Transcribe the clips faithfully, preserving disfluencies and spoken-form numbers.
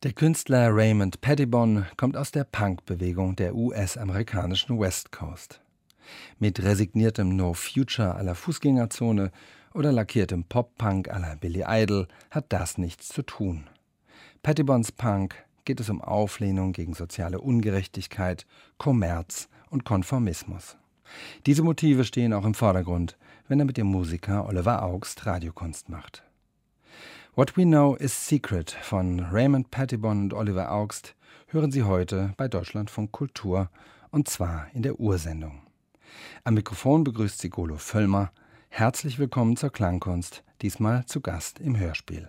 Der Künstler Raymond Pettibon kommt aus der Punk-Bewegung der U S-amerikanischen West Coast. Mit resigniertem No-Future à la Fußgängerzone oder lackiertem Pop-Punk à la Billy Idol hat das nichts zu tun. Pettibons Punk geht es um Auflehnung gegen soziale Ungerechtigkeit, Kommerz und Konformismus. Diese Motive stehen auch im Vordergrund, wenn er mit dem Musiker Oliver Augst Radiokunst macht. What We Know is Secret von Raymond Pettibon und Oliver Augst hören Sie heute bei Deutschlandfunk Kultur, und zwar in der Ursendung. Am Mikrofon begrüßt Sie Golo Völlmer. Herzlich willkommen zur Klangkunst, diesmal zu Gast im Hörspiel.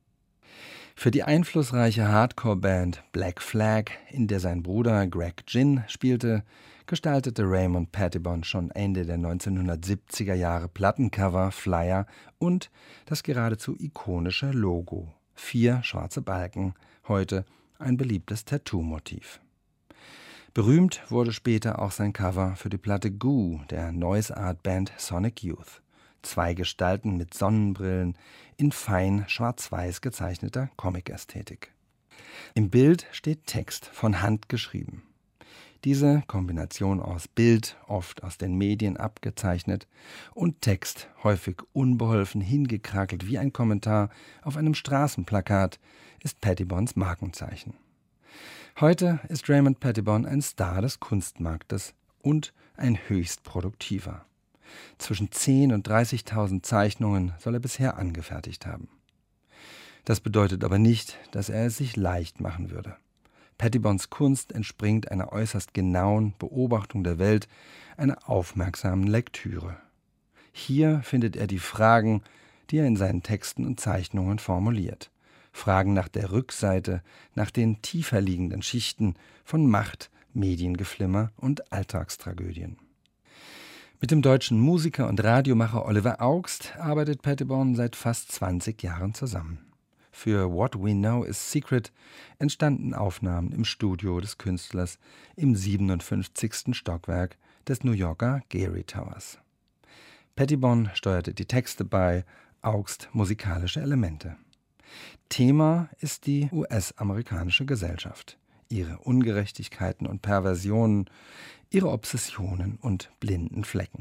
Für die einflussreiche Hardcore-Band Black Flag, in der sein Bruder Greg Ginn spielte, gestaltete Raymond Pettibon schon Ende der neunzehnhundertsiebziger Jahre Plattencover, Flyer und das geradezu ikonische Logo. Vier schwarze Balken, heute ein beliebtes Tattoo-Motiv. Berühmt wurde später auch sein Cover für die Platte Goo der Noise-Art-Band Sonic Youth. Zwei Gestalten mit Sonnenbrillen in fein schwarz-weiß gezeichneter Comic-Ästhetik. Im Bild steht Text, von Hand geschrieben. Diese Kombination aus Bild, oft aus den Medien abgezeichnet, und Text, häufig unbeholfen hingekrakelt wie ein Kommentar auf einem Straßenplakat, ist Pettibons Markenzeichen. Heute ist Raymond Pettibon ein Star des Kunstmarktes und ein höchst produktiver. Zwischen zehntausend und dreißigtausend Zeichnungen soll er bisher angefertigt haben. Das bedeutet aber nicht, dass er es sich leicht machen würde. Pettibons Kunst entspringt einer äußerst genauen Beobachtung der Welt, einer aufmerksamen Lektüre. Hier findet er die Fragen, die er in seinen Texten und Zeichnungen formuliert. Fragen nach der Rückseite, nach den tiefer liegenden Schichten von Macht, Mediengeflimmer und Alltagstragödien. Mit dem deutschen Musiker und Radiomacher Oliver Augst arbeitet Pettibon seit fast zwanzig Jahren zusammen. Für What We Know is Secret entstanden Aufnahmen im Studio des Künstlers im siebenundfünfzigsten Stockwerk des New Yorker Gehry Towers. Pettibon steuerte die Texte bei, Augst musikalische Elemente. Thema ist die U S-amerikanische Gesellschaft, ihre Ungerechtigkeiten und Perversionen, ihre Obsessionen und blinden Flecken.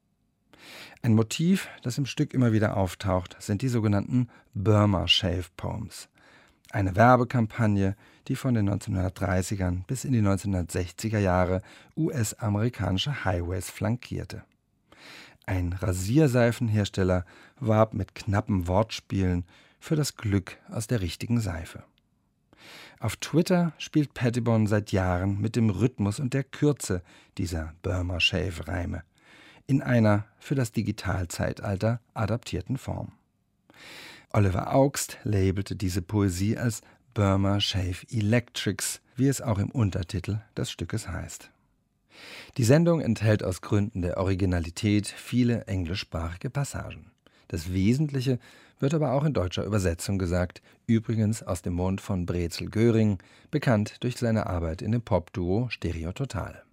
Ein Motiv, das im Stück immer wieder auftaucht, sind die sogenannten Burma Shave Poems. Eine Werbekampagne, die von den neunzehnhundertdreißigern bis in die neunzehnhundertsechziger Jahre U S-amerikanische Highways flankierte. Ein Rasierseifenhersteller warb mit knappen Wortspielen für das Glück aus der richtigen Seife. Auf Twitter spielt Pettibon seit Jahren mit dem Rhythmus und der Kürze dieser Burma Shave Reime in einer für das Digitalzeitalter adaptierten Form. Oliver Augst labelte diese Poesie als Burma Shave Electrics, wie es auch im Untertitel des Stückes heißt. Die Sendung enthält aus Gründen der Originalität viele englischsprachige Passagen. Das Wesentliche wird aber auch in deutscher Übersetzung gesagt, übrigens aus dem Mund von Brezel Göring, bekannt durch seine Arbeit in dem Popduo Stereototal.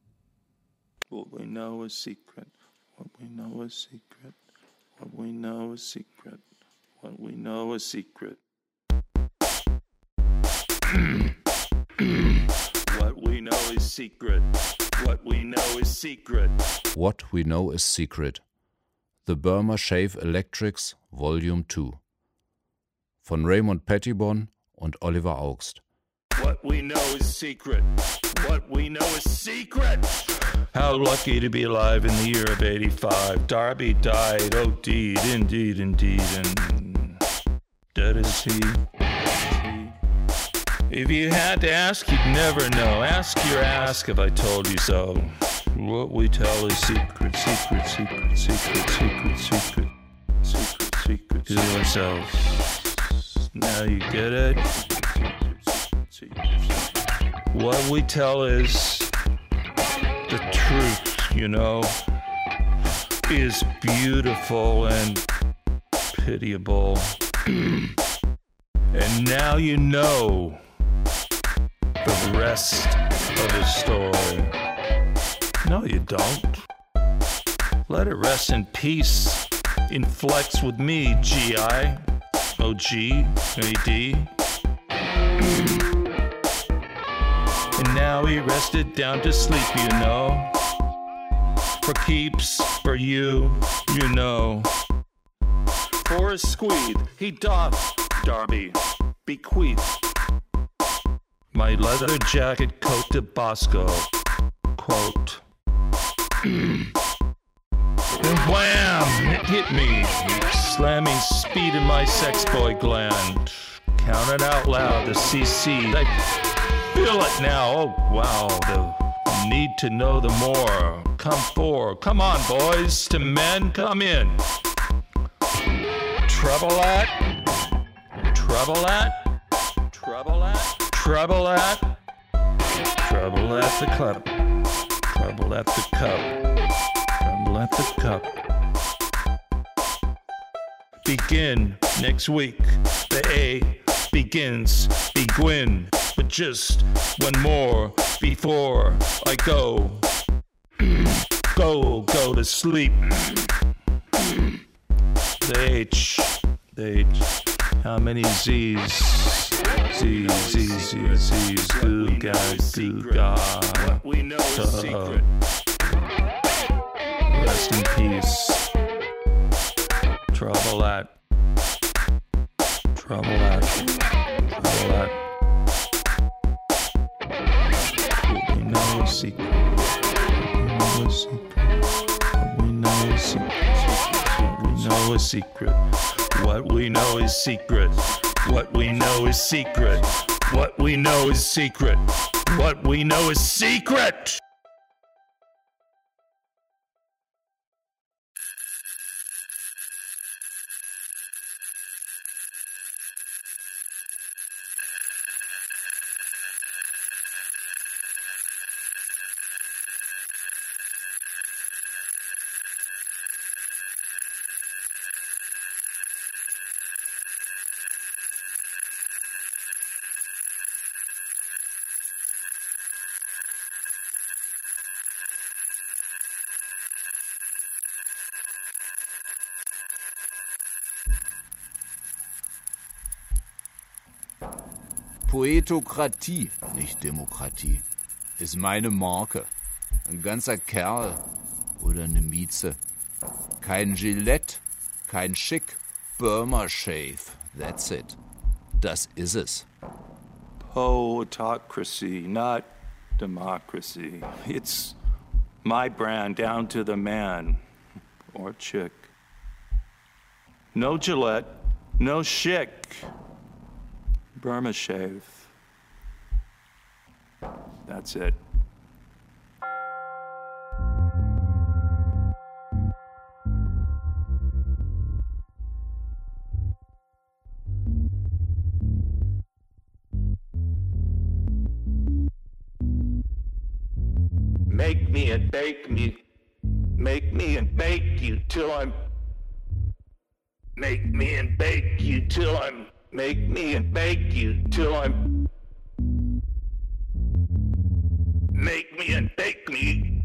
What we know is secret, what we know is secret, what we know is secret, what we know is secret. What we know is secret, what we know is secret. What we know is secret. The Burma Shave Electrics Volume two von Raymond Pettibon und Oliver Augst. What we know is secret. What we know is secret. How lucky to be alive in the year of eighty-five. Darby died, oh deed, indeed, indeed, and dead is he. If you had to ask, you'd never know. Ask your ask if I told you so. What we tell is secret, secret, secret, secret, secret, secret, secret, secret to ourselves. Now you get it? What we tell is the truth, you know, is beautiful and pitiable. And now you know the rest of the story. No, you don't. Let it rest in peace. In flex with me, G I O G A D. now he rested down to sleep, you know. For keeps, for you, you know. For a squeed, he doth, Darby, bequeath my leather jacket coat to Bosco, quote. And wham! It hit me, slamming speed in my sex boy gland. Counted out loud, the C C, I feel it now, oh wow, the need to know the more. Come for, come on boys, to men, come in. Trouble at, trouble at, trouble at, trouble at, trouble at the club, trouble at the cup, trouble at the cup. Begin next week, the A begins, begin, but just one more before I go, go, go to sleep. The H, the H, how many Z's? Z's, Z's, Z's, Z's, goo ga, goo ga. What we know is secret. Rest in peace. Trouble at, trouble at, trouble at. What we know is secret. What we know is secret. What we know is secret. What we know is secret. What we know is secret. What we know is secret. What we know is secret. Poetokratie, nicht Demokratie, ist meine Marke. Ein ganzer Kerl oder eine Mieze. Kein Gillette, kein Schick, Burma Shave, that's it. Das ist es. Poetocracy, not democracy. It's my brand down to the man or chick. No Gillette, no Schick. Burma Shave. That's it. Make me and bake me. Make me and bake you till I'm. Make me and bake you till I'm. Make me and bake you till I'm. Make me and bake me.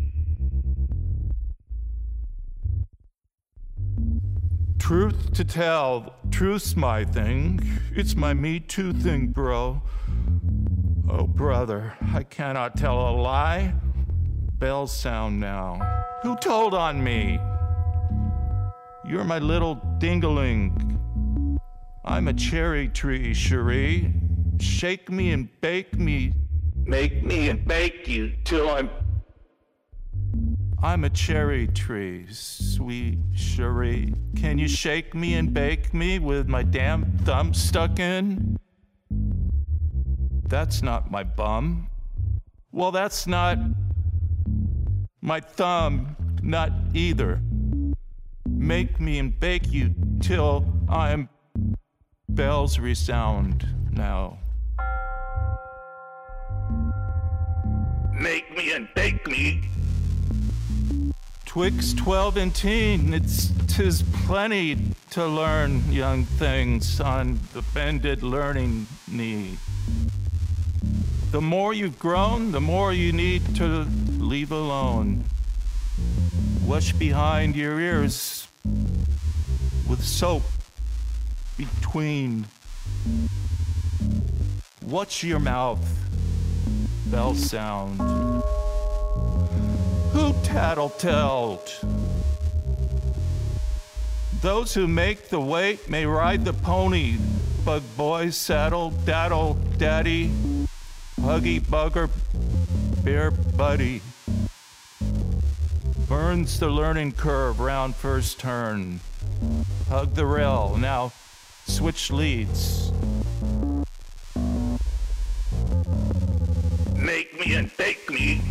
Truth to tell, truth's my thing. It's my Me Too thing, bro. Oh, brother, I cannot tell a lie. Bells sound now. Who told on me? You're my little dingaling. I'm a cherry tree, Cherie. Shake me and bake me. Make me and bake you till I'm. I'm a cherry tree, sweet Cherie. Can you shake me and bake me with my damn thumb stuck in? That's not my bum. Well, that's not my thumb, not either. Make me and bake you till I'm. Bells resound now. Make me and bake me. Twixt twelve and teen, it's tis plenty to learn young things on the bended learning knee. The more you've grown, the more you need to leave alone. Wash behind your ears with soap between. Watch your mouth. bells sound. Who tattle-telled? Those who make the weight may ride the pony. Bug boy, saddle, daddle, daddy, huggy bugger, bear buddy. Burns the learning curve round first turn. Hug the rail, now switch leads. Make me and bake me.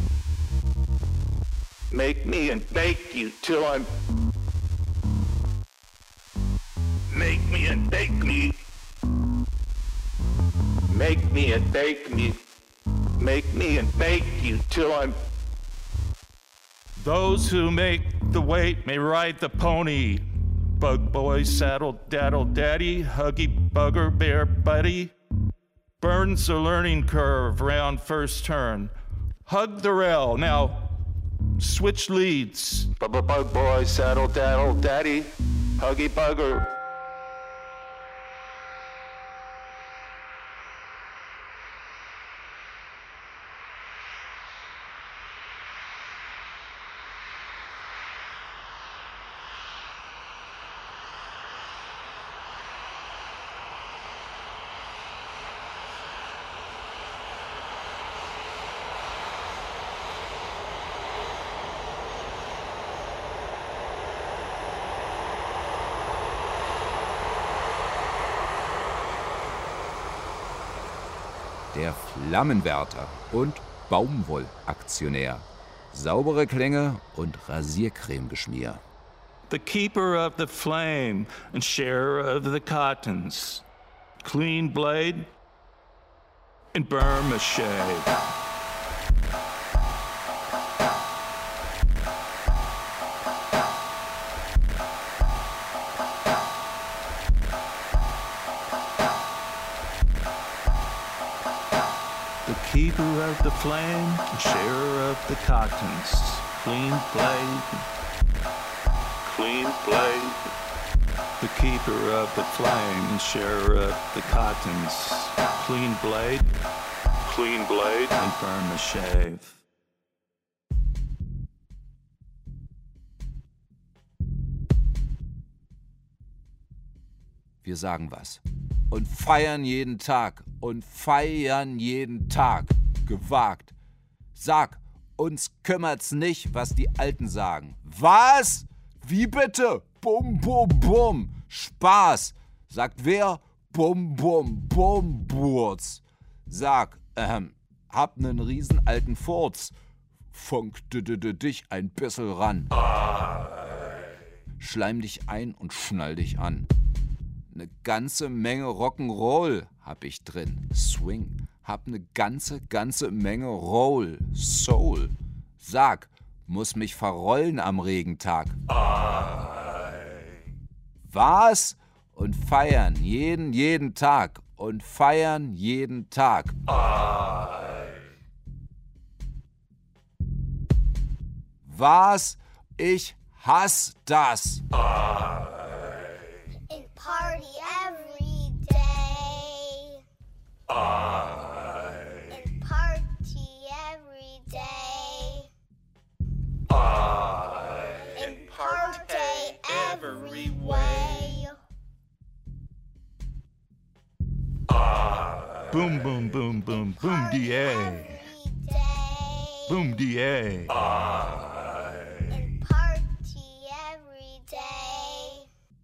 Make me and bake you till I'm... Make me and bake me. Make me and bake me. Make me and bake you till I'm... Those who make the weight may ride the pony. Bug boy, saddle, daddle, daddy, huggy bugger, bear buddy. Burns the learning curve round first turn. Hug the rail, now switch leads. Bug boy, saddle, daddle, daddy, huggy bugger. Der Flammenwärter und Baumwollaktionär. Saubere Klänge und Rasiercreme-Geschmier. The keeper of the flame and sharer of the cottons. Clean blade and Burma shave. Keeper of the flame, sharer of the cottons, clean blade, clean blade. The keeper of the flame, sharer of the cottons, clean blade, clean blade, and Burma shave. Wir sagen was. Und feiern jeden Tag. Und feiern jeden Tag. Gewagt. Sag, uns kümmert's nicht, was die Alten sagen. Was? Wie bitte? Bum, bum, bum. Spaß. Sagt wer? Bum, bum, bum, Burz. Sag, ähm, hab nen riesen alten Furz. Funk dich ein bissel ran. Schleim dich ein und schnall dich an. Ne ganze Menge Rock'n'Roll hab ich drin. Swing. Hab ne ganze, ganze Menge Roll. Soul. Sag, muss mich verrollen am Regentag. Was? Und feiern jeden, jeden Tag. Und feiern jeden Tag. Was? Ich hasse das. Party every day. I. And party every day. I. And party every way. I. Boom, boom, boom, boom, boom, D A. Boom, D A. I. And party every day.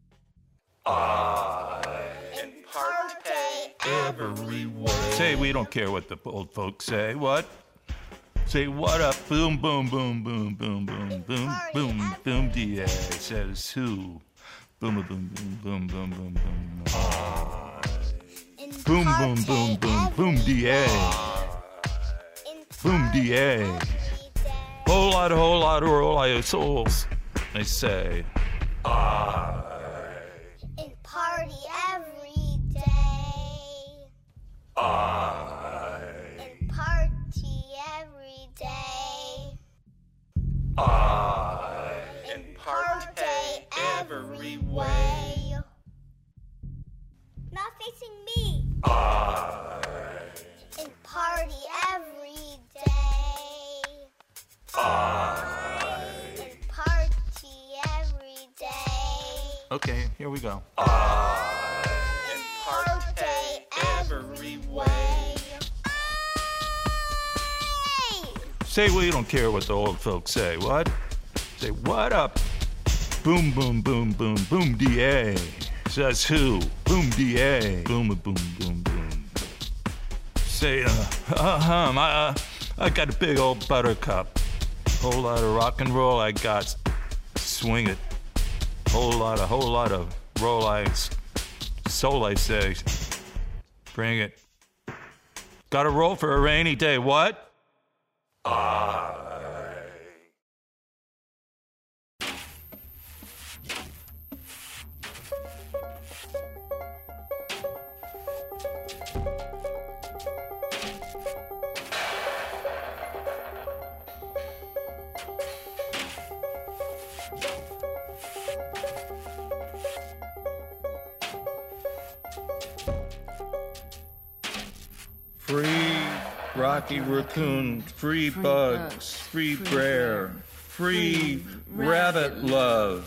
I and party every way. Say we don't care what the old folks say. What? Say what up? Boom, boom, boom, boom, boom, boom, boom, boom, boom. D A says who? Boom, boom, boom, boom, boom, boom, boom. Boom, boom, boom, boom, boom. D A. Boom, D A. Whole lot, whole lot, whole lot of souls. They say. Ah. Party every day. I. And party every day. I. And party every way. Not facing me. I. And party every Okay, here we go. Imparte every way. Say we don't care what the old folks say. What? Say what up? Boom, boom, boom, boom, boom, D A. Says who? Boom, D A. Boom, boom, boom, boom. Say, uh, uh hum, I, uh, I got a big old buttercup. Whole lot of rock and roll I got. Swing it. Whole lot of, whole lot of roll I, soul I say. Bring it. Got a roll for a rainy day. What? I. Free Rocky Raccoon, free, free bugs, bugs, free, free Brer, free, free rabbit, rabbit love.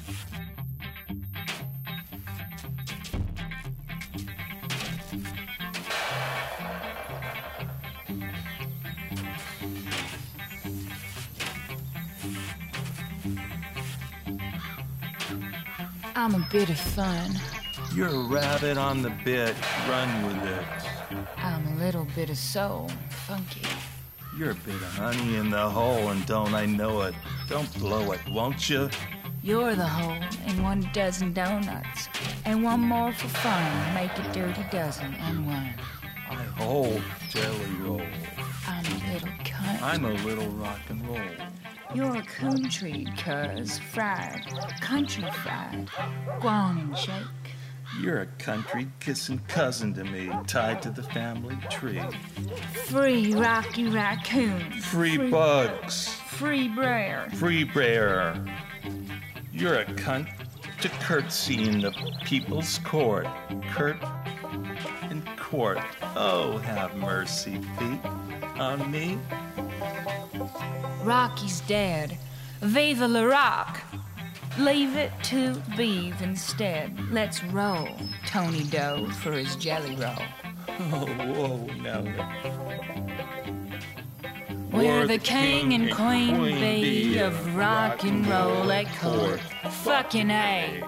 I'm a bit of fun. You're a rabbit on the bit, run with it. I'm a little bit of soul, funky. You're a bit of honey in the hole, and don't I know it? Don't blow it, won't you? You're the hole in one dozen donuts, and one more for fun. Make a dirty dozen and one. I hold jelly roll. I'm a little cunt. I'm a little rock and roll. You're a coon tree, cuz, fried, country fried. Go on and shake. You're a country kissing cousin to me, tied to the family tree. Free Rocky Raccoon. Free, free bugs. Free Brer. Free Brer. You're a cunt to curtsy in the people's court. Curt in court. Oh, have mercy, feet on me. Rocky's dead. Viva la Rock. Leave it to Beeve instead. Let's roll Tony Doe for his jelly roll. Oh, whoa, now. We're the king and queen bee of rock and roll at court. Fucking A.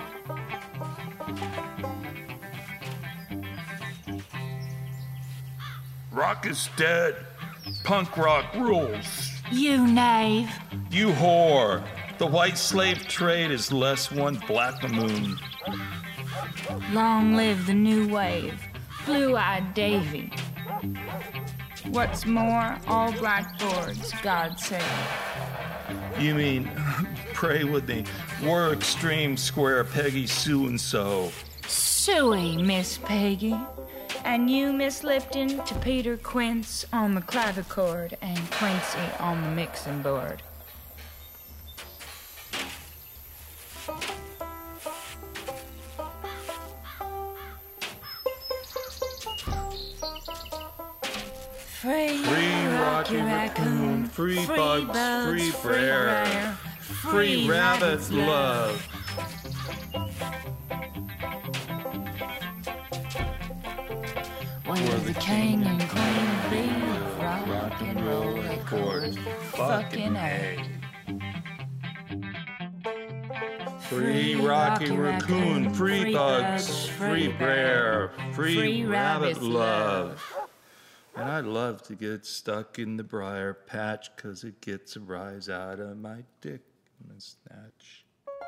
Rock is dead. Punk rock rules. You knave. You whore. The white slave trade is less one black moon. Long live the new wave. Blue-eyed Davy. What's more, all blackboards, God save. You mean, pray with me, we're extreme square Peggy Sue and so. Suey, Miss Peggy. And you, Miss Lipton, to Peter Quince on the clavichord and Quincy on the mixing board. Free, free Rocky Raccoon, free, free bugs, bugs, free Brer, free, free rabbit love. We're the king and queen bee of rock, rock and roll at court. Fucking A. Free Rocky Raccoon, free bugs, free Brer, free rabbit love. And I'd love to get stuck in the briar patch, 'cause it gets a rise out of my dick in a snatch.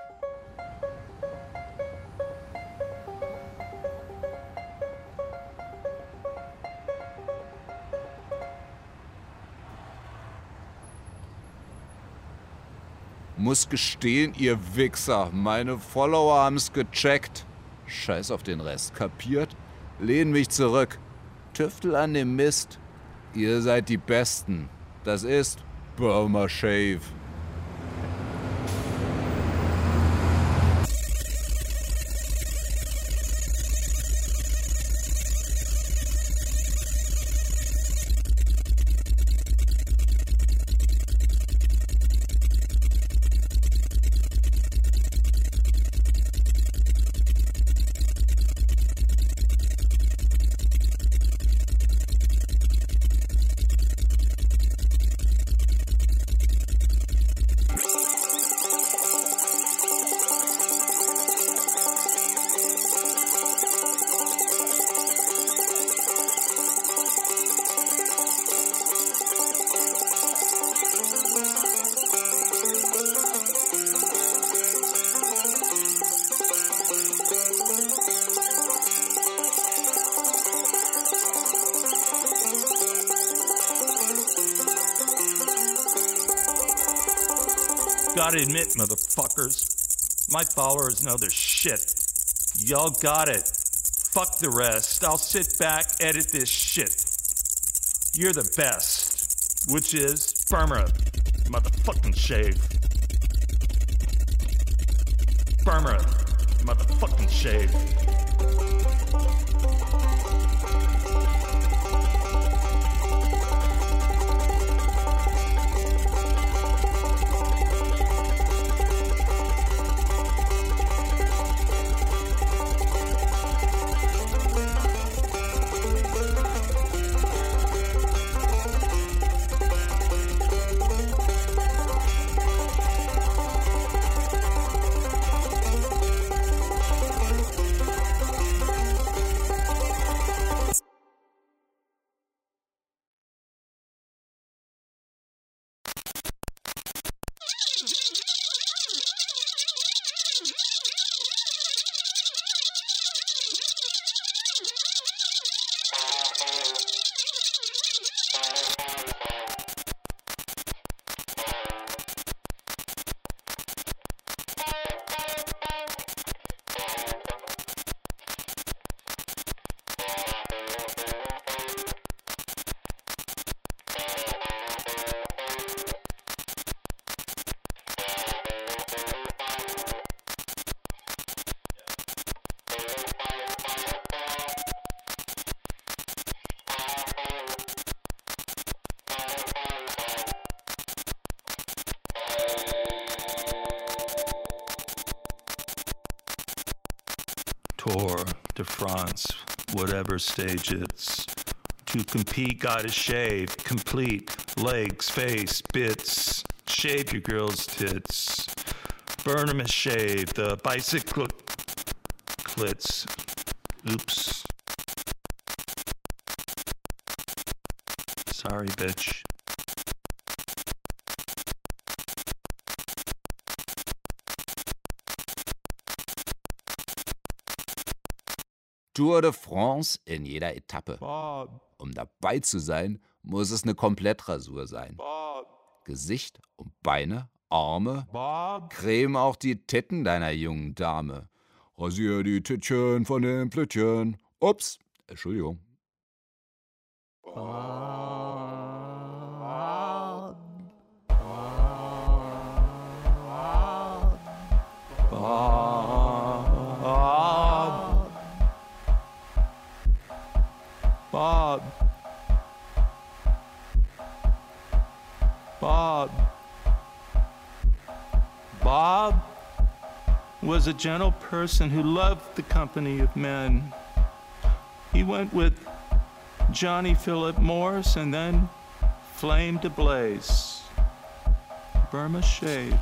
Muss gestehen, ihr Wichser, meine Follower haben's gecheckt. Scheiß auf den Rest, kapiert? Lehn mich zurück. Tüftel an dem Mist. Ihr seid die Besten. Das ist Burma Shave. Gotta admit, motherfuckers, my followers know their shit. Y'all got it. Fuck the rest. I'll sit back, edit this shit. You're the best, which is Burma, motherfucking shave. Burma, motherfucking shave. Tour de France, whatever stage it's. To compete, gotta shave, complete, legs, face, bits, shave your girl's tits, burn 'em and shave, the bicycle clits, oops. Sorry, bitch. Tour de France in jeder Etappe. Bob, Um dabei zu sein, muss es eine Komplettrasur sein. Bob, Gesicht und Beine, Arme, Bob. creme auch die Titten deiner jungen Dame. Rasier die Tittchen von den Plättchen. Ups, Entschuldigung. Bob. Bob. Bob was a gentle person who loved the company of men. He went with Johnny Philip Morse and then flamed ablaze. Burma shave.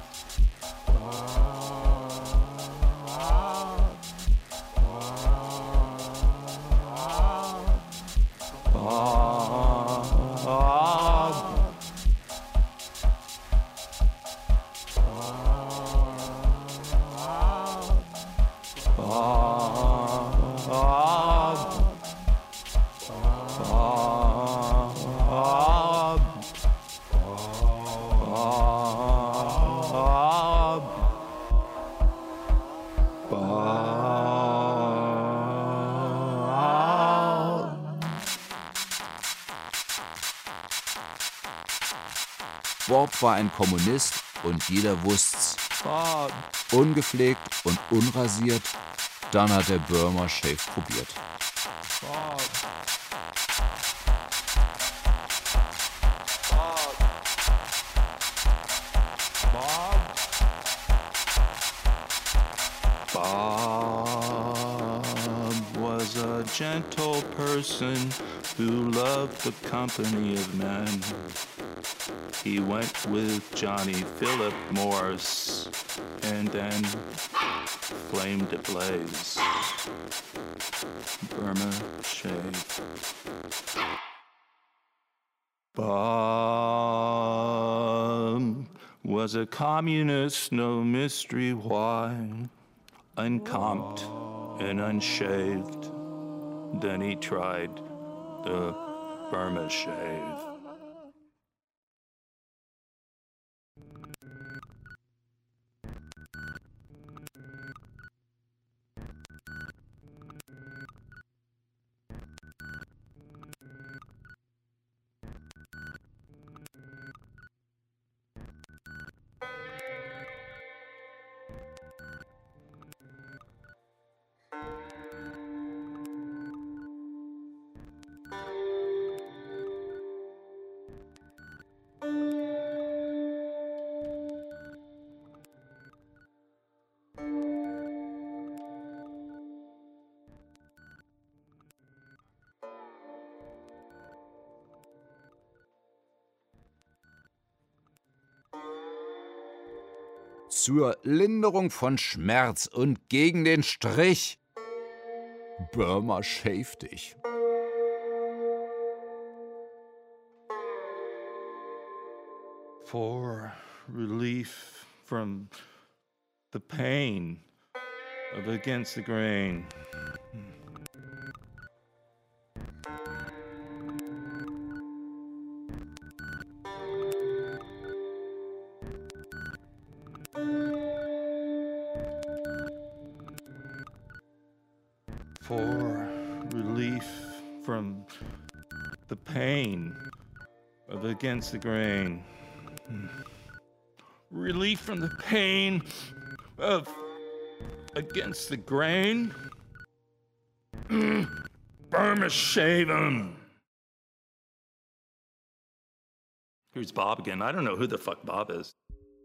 Bob war ein Kommunist und jeder wusste's. Bob. Ungepflegt und unrasiert, dann hat er Burma Shave probiert. Bob. Bob. Bob was a gentle person who loved the company of men. He went with Johnny Philip Morse and then flamed ablaze. Burma shave. Bob was a communist, no mystery why. Uncombed and unshaved. Then he tried the Burma shave. zur Linderung von Schmerz und gegen den Strich. Burma Shave dich. For relief from the pain of Against the Grain. For relief from the pain of Against the Grain. Relief from the pain of Against the Grain. Burma Shave 'em. Here's Bob again. I don't know who the fuck Bob is.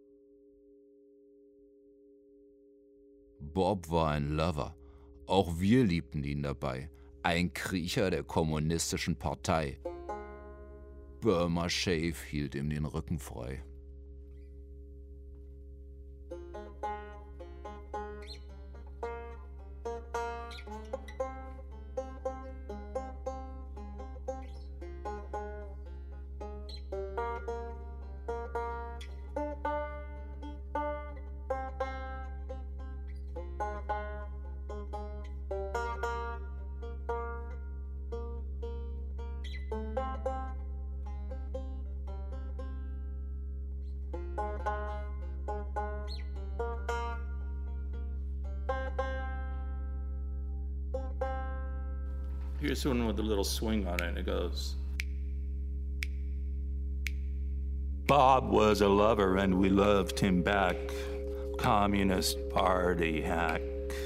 Bob war ein Lover. Auch wir liebten ihn dabei. Ein Kriecher der kommunistischen Partei. Burma Shave hielt ihm den Rücken frei. Here's one with a little swing on it, and it goes. Bob was a lover and we loved him back. Communist Party hack.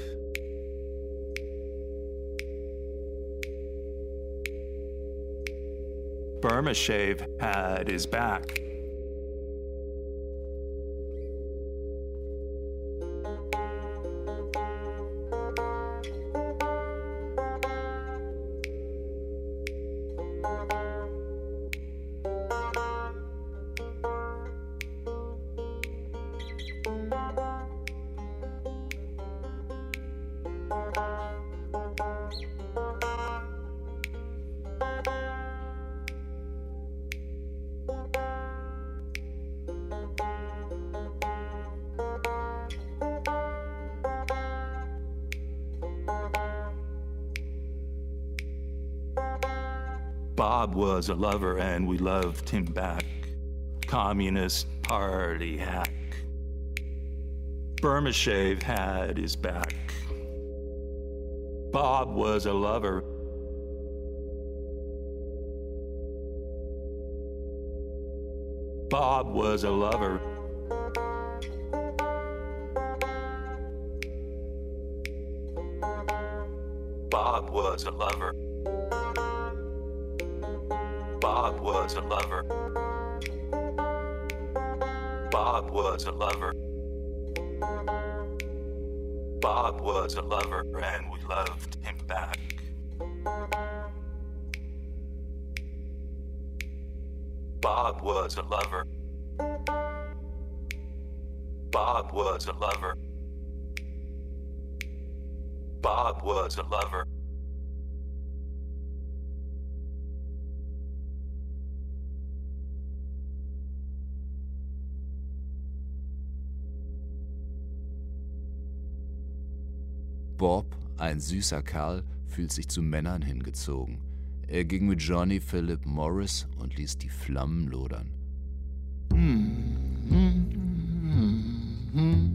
Burma Shave had his back. Bob was a lover and we loved him back. Communist Party hack. Burma Shave had his back. Bob was a lover. Bob was a lover. Bob was a lover. Bob was a lover. Bob was a lover. Bob was a lover and we loved him back. Bob was a lover. Bob was a lover. Bob was a lover. Bob, ein süßer Kerl, fühlt sich zu Männern hingezogen. Er ging mit Johnny Philip Morris und ließ die Flammen lodern. Hm, hm, hm, hm.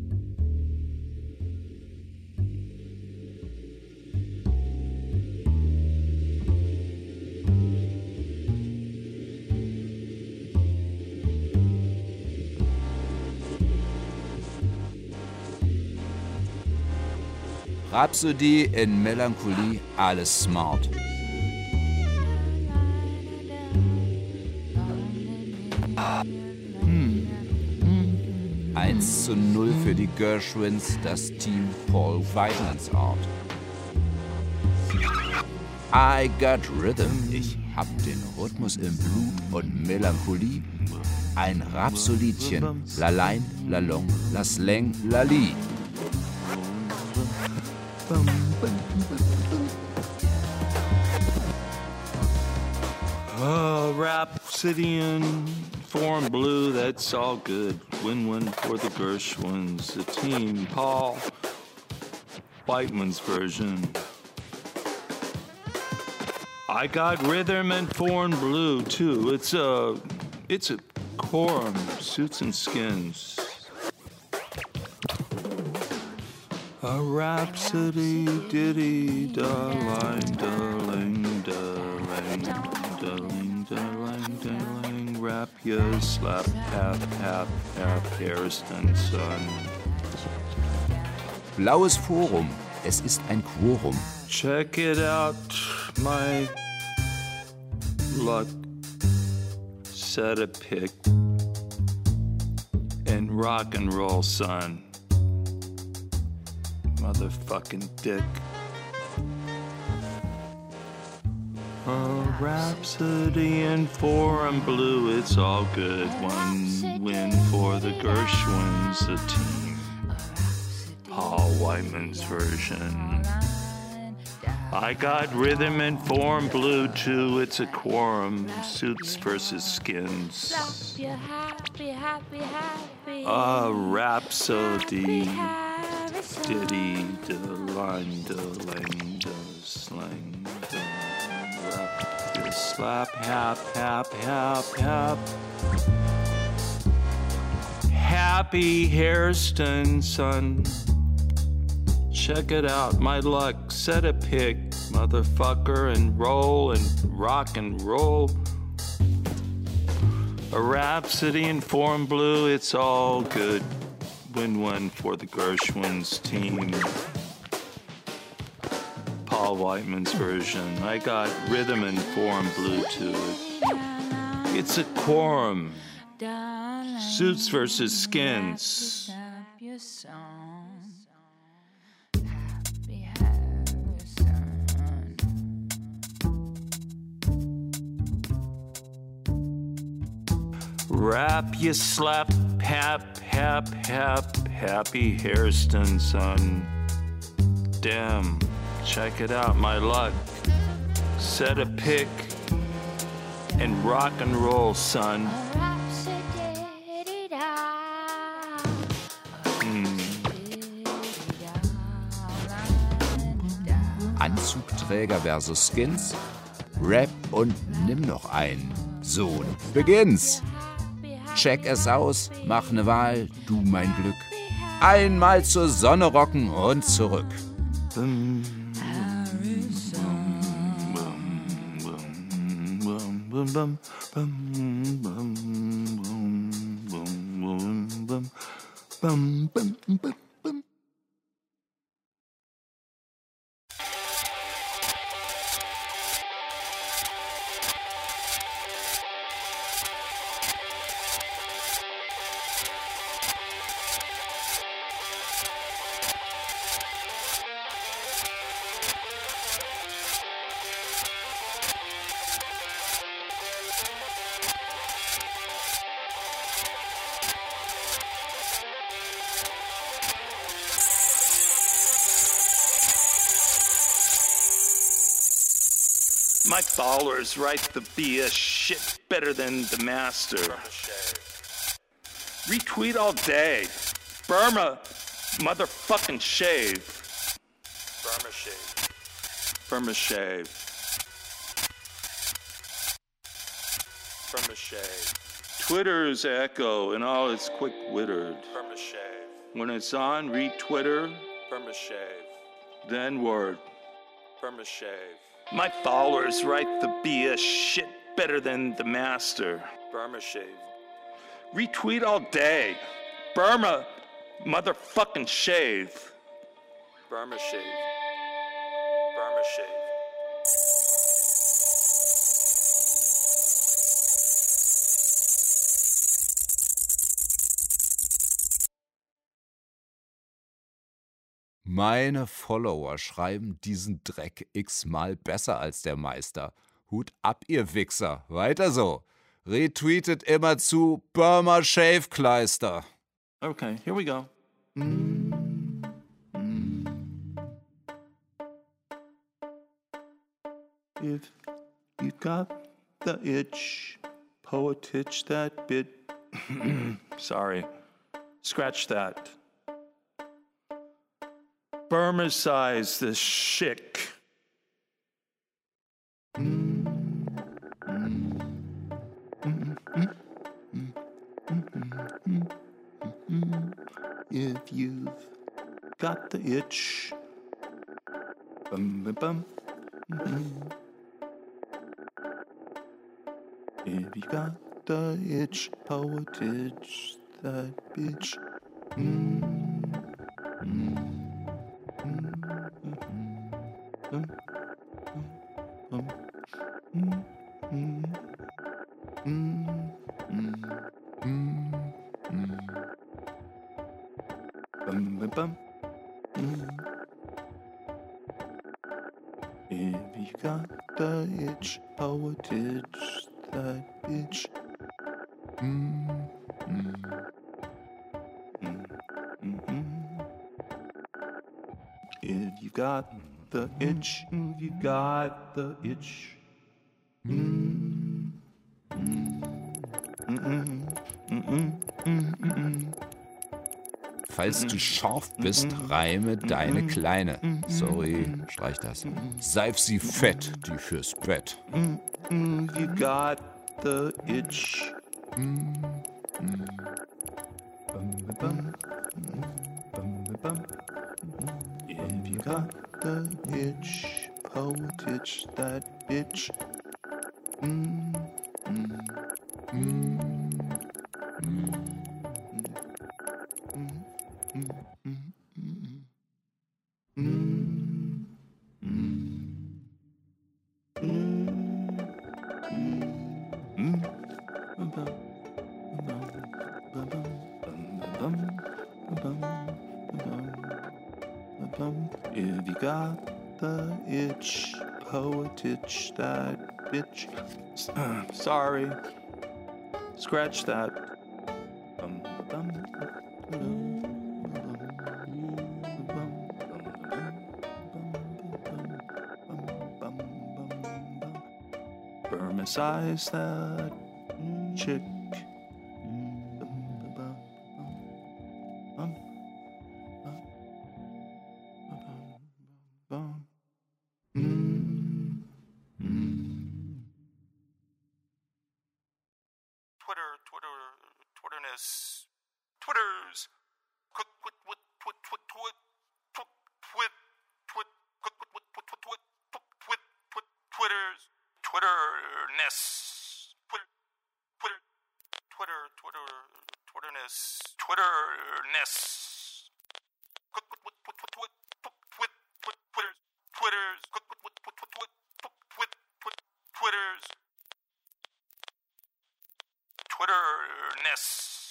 Rhapsodie in Melancholie, alles smart. Hm. Hm. eins zu null für die Gershwins, das Team Paul Weidmans Art. I got rhythm. Ich hab den Rhythmus im Blut und Melancholie. Ein Rhapsodidchen, lalein, lalong, lasläng, lali. Oh, Rhapsody in foreign blue, that's all good. Win-win for the Gershwins, the team. Paul Whiteman's version. I got rhythm and foreign blue too. It's a, it's a quorum, suits and skins. A rhapsody, diddy, da-line, da-ling, da-ling, da-ling, da-ling, da-ling. Rap ya, slap, hap, hap, hap, Hairston, son. Blaues Forum, es ist ein Quorum. Check it out, my luck. Set a pick and rock and roll, son. Motherfucking dick. A rhapsody in foreign blue, it's all good. One win for the Gershwins, the team. Paul Whiteman's version. I got rhythm and foreign blue too, it's a quorum. Suits versus skins. A rhapsody. Diddy, da line, da lang, da slang, da rap, da slap, hap, hap, hap, hap. Happy Hairston, son. Check it out, my luck. Set a pick, motherfucker, and roll and rock and roll. A rhapsody in foreign blue, it's all good. Win one for the Gershwins team. Paul Whiteman's version. I got rhythm and foreign blue to it. It's a quorum. Suits versus skins. Rap, you slap, hap, hap, hap, happy Hairston, son. Damn, check it out, my luck. Set a pick and rock and roll, son. Mm. Anzugträger versus Skins. Rap und nimm noch einen. Sohn, beginn's. Check es aus, mach ne Wahl, du mein Glück. Einmal zur Sonne rocken und zurück. My followers write the B S shit better than the master. Retweet all day. Burma, motherfucking shave. Burma shave. Burma shave. Burma shave. Twitter's echo and all it's quick-wittered. Burma shave. When it's on, read Twitter. Burma shave. Then word. Burma shave. My followers write the B S shit better than the master. Burma shave. Retweet all day. Burma, motherfucking shave. Burma shave. Burma shave. Meine Follower schreiben diesen Dreck x-mal besser als der Meister. Hut ab, ihr Wichser. Weiter so. Retweetet immer zu Burma Shave Kleister. Okay, here we go. If you got the itch, poet itch that bit. Sorry. Scratch that. Burmicize this chick. If you've got the itch, bum, bum, bum. Mm-hmm. If you got the itch, poet itch that bitch. Mm-hmm. If you got the itch, poet itch that bitch. Mm, mm, mm, mm-hmm. If you got the itch, if you got the itch. Mm, mm, mm, mm, mm, mm. Falls du scharf bist, reime deine Kleine. Sorry, streich das. Seif sie fett, die fürs Bett. You got the itch. If you got the itch, poet itch that bitch. Mm, mm, mm, mm. If you got the itch, poet itch that bitch. Uh, sorry. Scratch that. Bum, bum, Burmicize that chick. Twitter, Twitter, Twitterness, Twitters, quick, quick, quick, quick, quick, quick, quick, quick, quick, quick, quick, quick, quick, quick, quick, Twitters, Twitterness, Twitter, Twitter, Twitter, Twitter, Twitterness, Twitterness, quick, quick, quick, quick, quick, quick, quick, Twitters, Twitters, quick, quick, quick, quick, quick, quick, quick, Twitters. Twitterness.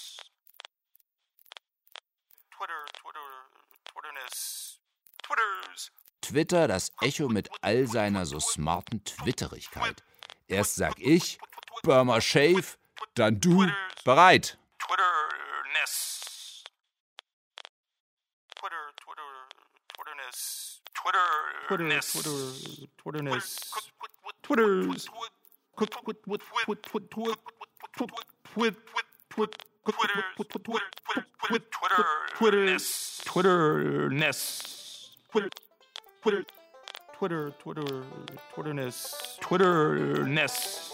Twitter, Twitter, Twitterness. Twitters. Twitter, das Echo mit all seiner so smarten Twitterigkeit. Erst sag ich, Burma Shave, dann du, bereit. Twitterness. Twitter, Twitter, Twitterness. Twitterness. Twitter, Twitterness. Twitters. Twit, twit, twit, twit, twit, twit. Twit, twit, twit, twit, twit, Twitterness, Twitterness, Twitter, Twitter, Twitter, Twitter, Twitterness, Twitterness,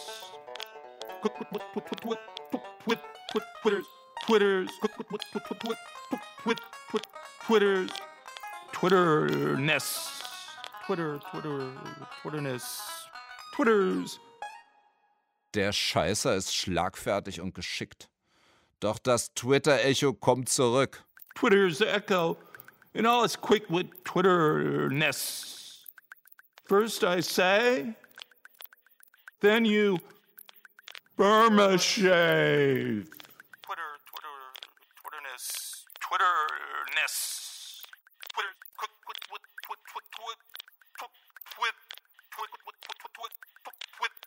Twit, Twit, Twitters, Twitters, Twit, Twit, Twitters, Twitterness, Twitter, Twitter, Twitterness, Twitters. Der Scheißer ist schlagfertig und geschickt. Doch das Twitter-Echo kommt zurück. Twitter's echo, and all is quick with Twitterness. First I say, then you Burma shave. Twitter, Twitter, Twitterness, Twitterness. Twitter, quick, quick, quick, quick, quick, quick, quick, quick, quick, quick, quick, quick, quick,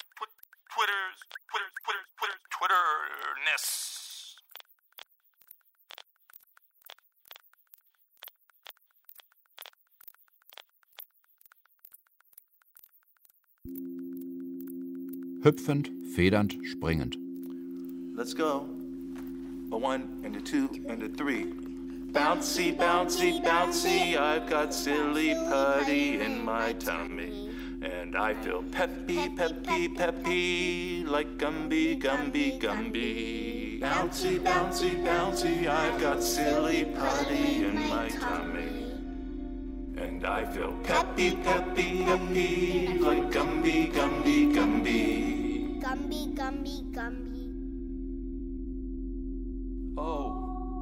Miss. Hüpfend, federnd, springend. Let's go. A one and a two and a three. Bouncy, bouncy, bouncy, I've got silly putty in my tummy. And I feel peppy, peppy, peppy, like Gumby, Gumby, Gumby. Bouncy, bouncy, bouncy, I've got silly putty in my tummy. And I feel peppy, peppy, peppy, like Gumby, Gumby, Gumby. Gumby, Gumby, Gumby. Oh.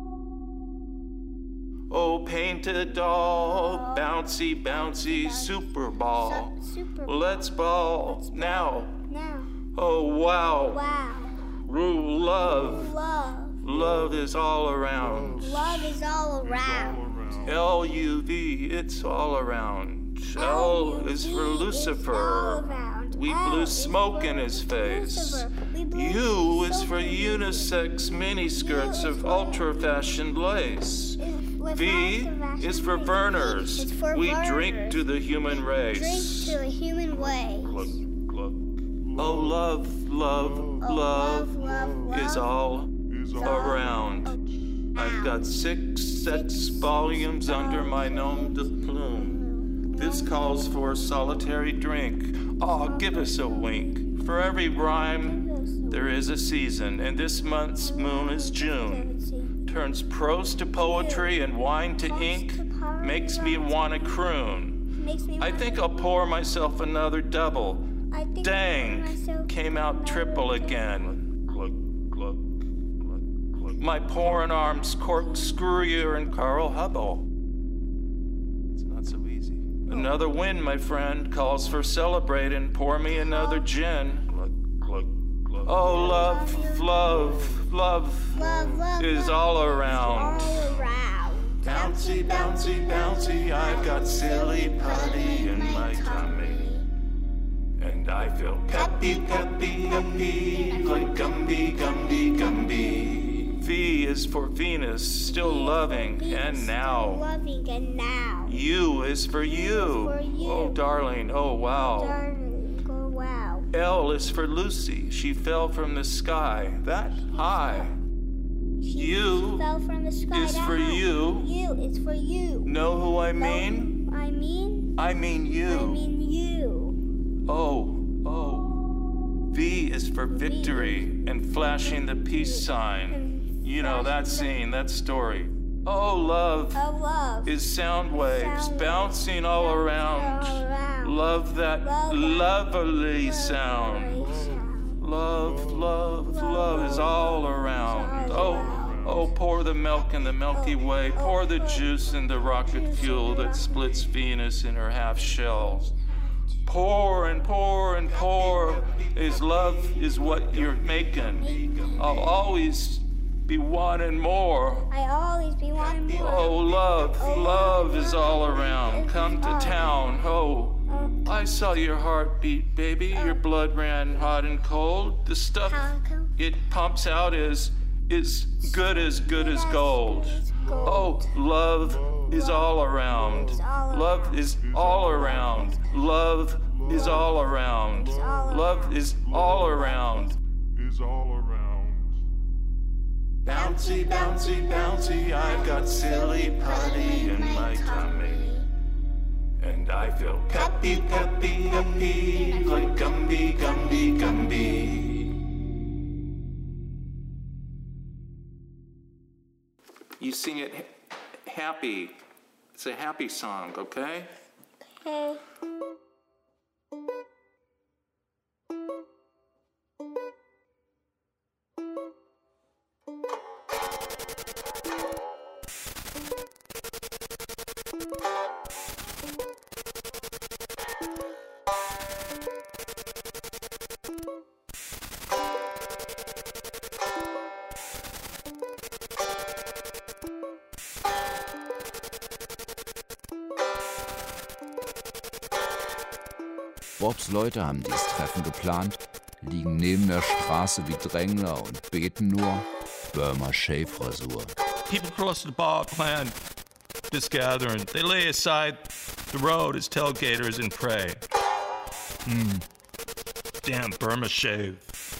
Oh, painted doll, bouncy, bouncy, super ball. Super Let's ball now. Now. Oh, wow. Wow. Rule love. Love. Love is all around. Love is all around. L U V, it's all around. L is for Lucifer. We blew smoke in his face. U is for unisex miniskirts of ultra-fashioned lace. V is for Verners. We drink to the human race. Drink to a human way. Glug, glug. Oh, love, love, love, love is all around. I've got six sets volumes under my nom de plume. This calls for a solitary drink. Aw, give us a wink. For every rhyme, there is a season, and this month's moon is June. Turns prose to poetry and wine to ink, makes me want to croon. I think I'll pour myself another double. Dang, came out triple again. Glug, glug, glug, glug. My pouring arms corkscrewier and Carl Hubble. It's not so easy. Another win, my friend, calls for celebrating. Pour me another gin. Glug, glug, glug. Oh, love, love, love, Love, love, is love all around. all around. Bouncy, bouncy, bouncy, I've got silly putty in my tummy. And I feel peppy, peppy, peppy, like Gumby, Gumby, Gumby. V is for Venus, still loving, and now. Loving and now. U is for you. for you. Oh, darling, oh, wow. Darling, oh wow. L is for Lucy, she fell from the sky, that high. She U fell from the sky is down. for you. You is for you. Know who I mean? No, I mean. I mean you. I mean you. Oh, oh. V is for victory and flashing the peace sign. You know, that scene, that story. Oh, love Oh love. is sound waves Sound bouncing all all around. around. Love that Love that lovely sound. Lovely sound. Love, love, love is all around. all Oh, around. oh, pour the milk in the Milky Way. Pour the juice in the rocket fuel that splits Venus in her half shells. Pour and pour and pour. Is love is what you're making. I'll always be wanting more. I always be wanting more. Oh, love, love is all around. Come to town. Oh, I saw your heartbeat, baby. Your blood ran hot and cold. The stuff it pumps out is is good as good as gold. Oh, love is all around. Love is all around. Love is all around. Love is all around. Is all around. Bouncy, bouncy, bouncy, I've got silly putty in my tummy. And I feel peppy, peppy, peppy, like Gumby, Gumby, Gumby. You sing it ha- happy. It's a happy song, okay? Okay. Bobs Leute haben dieses Treffen geplant, liegen neben der Straße wie Drängler und beten nur Burma Shave-Rasur. People close to the bar plan this gathering. They lay aside the road as tailgaters and pray. Hmm. Damn Burma Shave.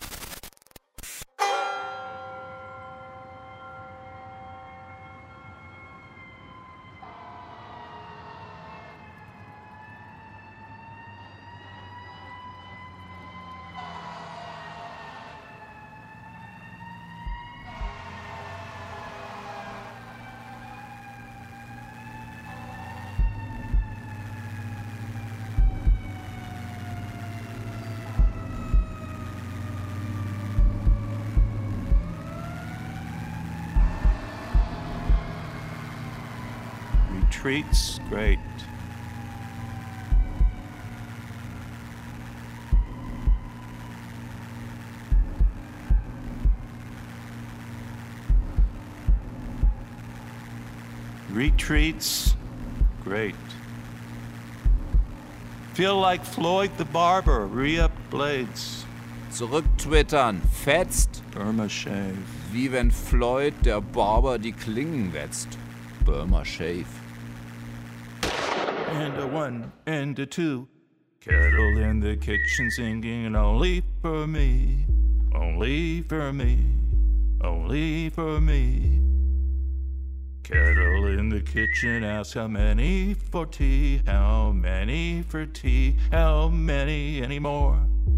Retreats, great. Retreats, great. Feel like Floyd the Barber, re-up blades. Zurücktwittern, fetzt. Burma Shave. Wie wenn Floyd der Barber die Klingen wetzt. Burma Shave. And a one, and a two. Kettle in the kitchen singing only for me, only for me, only for me. Kettle in the kitchen asks how many for tea, how many for tea, how many anymore.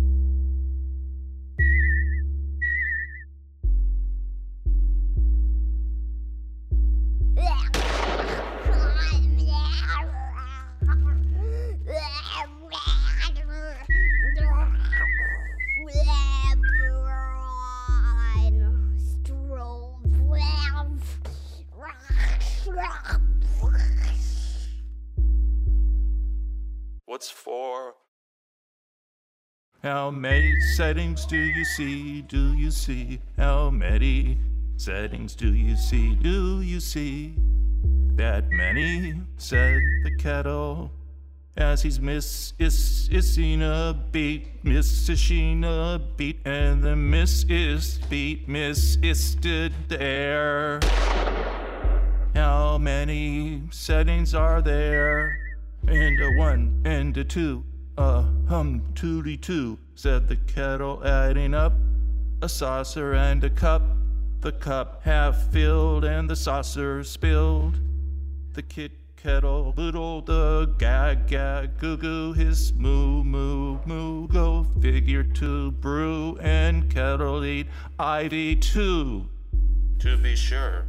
What's for? How many settings do you see? Do you see? How many settings do you see? Do you see? That many, said the kettle, as he's miss is issing a beat, missing a beat, and the miss is beat, miss is stood there. How many settings are there? And a one, and a two, a hum tooty two, said the kettle, adding up a saucer and a cup. The cup half filled and the saucer spilled. The kid kettle, little the gag gag goo goo, his moo moo moo, go figure to brew and kettle eat ivy too, to be sure.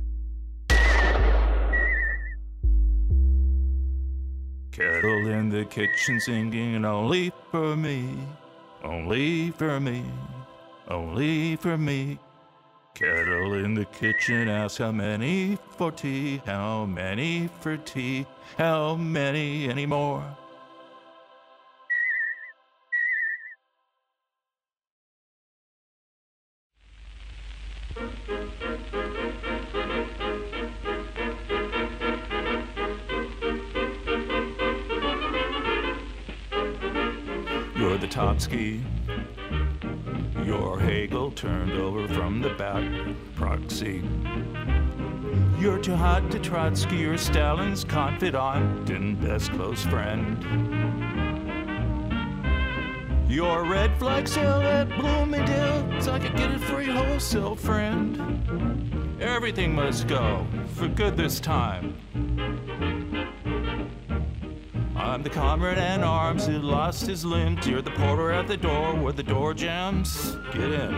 Kettle in the kitchen singing only for me, only for me, only for me. Kettle in the kitchen asks how many for tea, how many for tea, how many anymore. You're the Topsky, you're Hegel turned over from the back proxy. You're too hot to Trotsky, you're Stalin's confidant and best close friend. Your red flag sale at Bloomingdale's, I could get it free wholesale, friend. Everything must go, for good this time. I'm the comrade in arms who lost his limbs. You're the porter at the door where the door jams. Get in.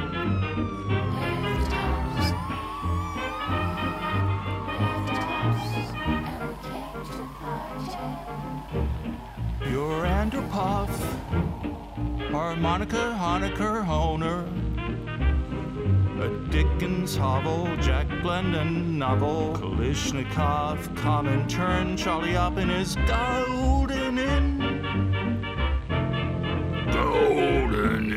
You're Andropov, harmonica, Honecker, Honer, a Dickens hovel, Jack Blendon novel, Kalishnikov, Comintern, Charlie Oppen is golden in, golden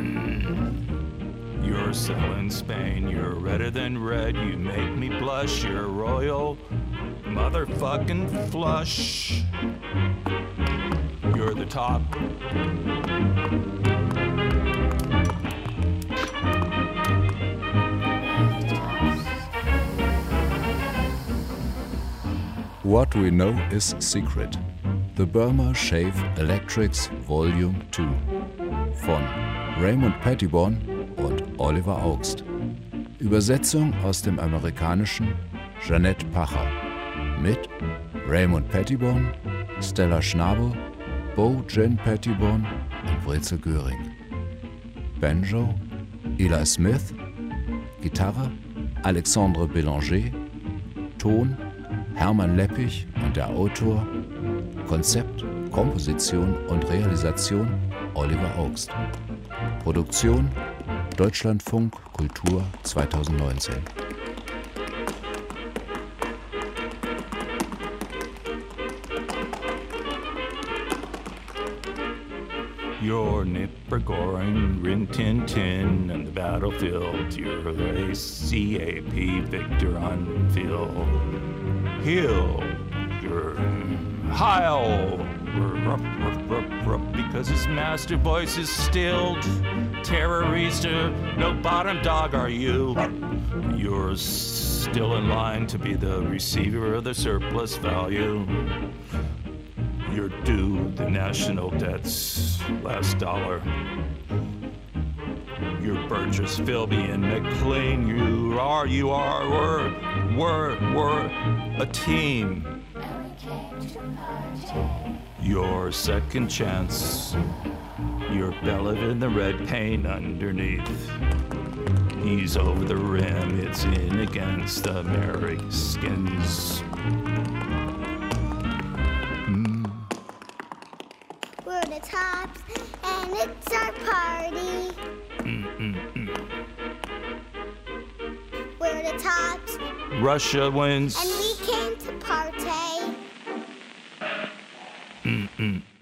in. You're selling Spain, you're redder than red, you make me blush, you're royal motherfucking flush. You're the top. What We Know Is Secret. The Burma Shave Electrics Volume zwei von Raymond Pettibon und Oliver Augst. Übersetzung aus dem Amerikanischen Jeanette Pacher mit Raymond Pettibon, Stella Schnabel, Bo Jen Pettibon und Brezel Göring. Banjo Eli Smith, Gitarre Alexandre Bélanger, Ton Hermann Leppich und der Autor, Konzept, Komposition und Realisation Oliver Augst. Produktion Deutschlandfunk Kultur zweitausendneunzehn. You're Nippergoring, Rin Tin Tin, and the battlefield. You're the A C A P victor on Phil Hill. You're Heil, rup, rup, rup, rup, because his master voice is stilled. Terrorista, no bottom dog are you. You're still in line to be the receiver of the surplus value. You're due the national debt's last dollar. You're Burgess, Philby, and McLean. You are, you are, we're, we're, we're a team. Your second chance. You're belted in the red paint underneath. He's over the rim, it's in against the Americans. Mm. We're the tops, and it's our party. Mm-mm-mm. We're the tops, Russia wins. and we came to party. Mm-mm.